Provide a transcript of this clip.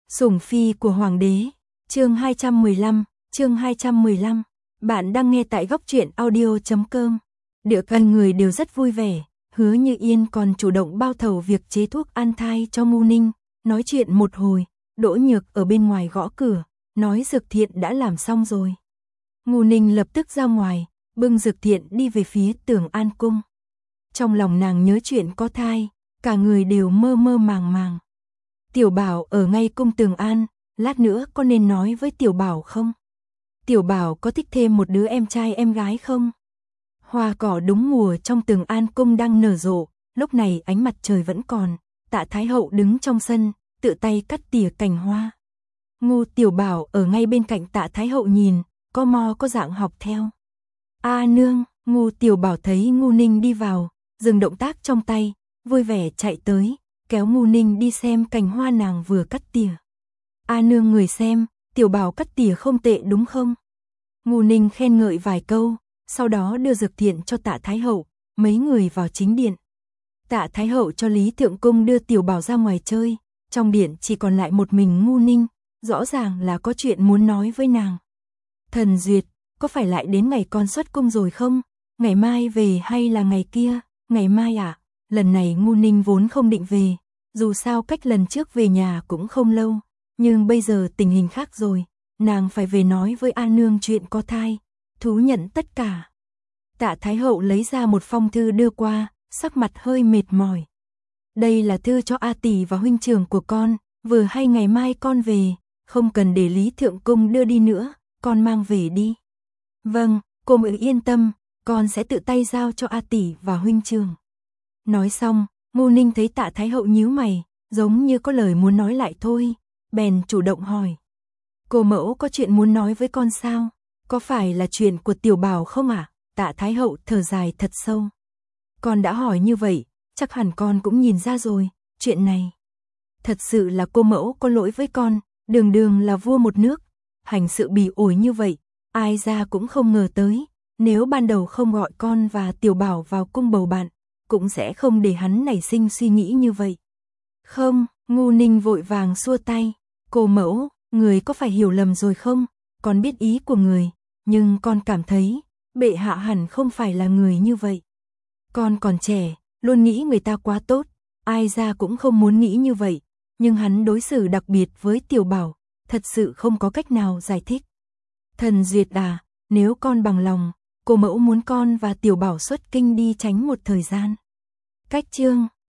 Sủng phi của hoàng đế, chương 215. Bạn đang nghe tại góc truyện audio.com. Địa cần người đều rất vui vẻ, Hứa Như Yên còn chủ động bao thầu việc chế thuốc an thai cho Ngu Ninh, nói chuyện một hồi, Đỗ Nhược ở bên ngoài gõ cửa, nói Dực Thiện đã làm xong rồi. Ngu Ninh lập tức ra ngoài, bưng Dực Thiện đi về phía Tường An cung. Trong lòng nàng nhớ chuyện có thai, cả người đều mơ mơ màng màng. Tiểu Bảo ở ngay cung Tường An, lát nữa có nên nói với Tiểu Bảo không? Tiểu Bảo có thích thêm một đứa em trai em gái không? Hoa cỏ đúng mùa trong Tường An cung đang nở rộ, lúc này ánh mặt trời vẫn còn, Tạ Thái Hậu đứng trong sân, tự tay cắt tỉa cành hoa. Ngu Tiểu Bảo ở ngay bên cạnh Tạ Thái Hậu nhìn, có mò có dạng học theo. A nương, Ngu Tiểu Bảo thấy Ngu Ninh đi vào, dừng động tác trong tay, vui vẻ chạy tới, kéo Ngu Ninh đi xem cành hoa nàng vừa cắt tỉa. A nương người xem, Tiểu Bảo cắt tỉa không tệ đúng không? Ngu Ninh khen ngợi vài câu, sau đó đưa Dực Thiện cho Tạ Thái Hậu, mấy người vào chính điện. Tạ Thái Hậu cho Lý Thượng Cung đưa Tiểu Bảo ra ngoài chơi, trong điện chỉ còn lại một mình Ngu Ninh, rõ ràng là có chuyện muốn nói với nàng. Thần Duyệt, có phải lại đến ngày con xuất cung rồi không? Ngày mai về hay là ngày kia? Ngày mai à? Lần này Ngu Ninh vốn không định về, dù sao cách lần trước về nhà cũng không lâu, nhưng bây giờ tình hình khác rồi, nàng phải về nói với A nương chuyện có thai, thú nhận tất cả. Tạ Thái Hậu lấy ra một phong thư đưa qua, sắc mặt hơi mệt mỏi. Đây là thư cho A tỷ và huynh trưởng của con, vừa hay ngày mai con về, không cần để Lý Thượng Cung đưa đi nữa, con mang về đi. Vâng, cô mợ yên tâm, con sẽ tự tay giao cho A tỷ và huynh trưởng. Nói xong, Ngu Ninh thấy Tạ Thái Hậu nhíu mày, giống như có lời muốn nói lại thôi, bèn chủ động hỏi. Cô mẫu có chuyện muốn nói với con sao? Có phải là chuyện của Tiểu Bảo không ạ? Tạ Thái Hậu thở dài thật sâu. Con đã hỏi như vậy, chắc hẳn con cũng nhìn ra rồi, chuyện này. Thật sự là cô mẫu có lỗi với con, đường đường là vua một nước, hành sự bỉ ổi như vậy, ai ra cũng không ngờ tới, nếu ban đầu không gọi con và Tiểu Bảo vào cung bầu bạn, cũng sẽ không để hắn nảy sinh suy nghĩ như vậy. Không, Ngu Ninh vội vàng xua tay, cô mẫu, người có phải hiểu lầm rồi không? Con biết ý của người, nhưng con cảm thấy, bệ hạ hẳn không phải là người như vậy. Con còn trẻ, luôn nghĩ người ta quá tốt, ai ra cũng không muốn nghĩ như vậy, nhưng hắn đối xử đặc biệt với Tiểu Bảo, thật sự không có cách nào giải thích. Thần Duyệt à, nếu con bằng lòng, cô mẫu muốn con và Tiểu Bảo xuất kinh đi tránh một thời gian. Cách chương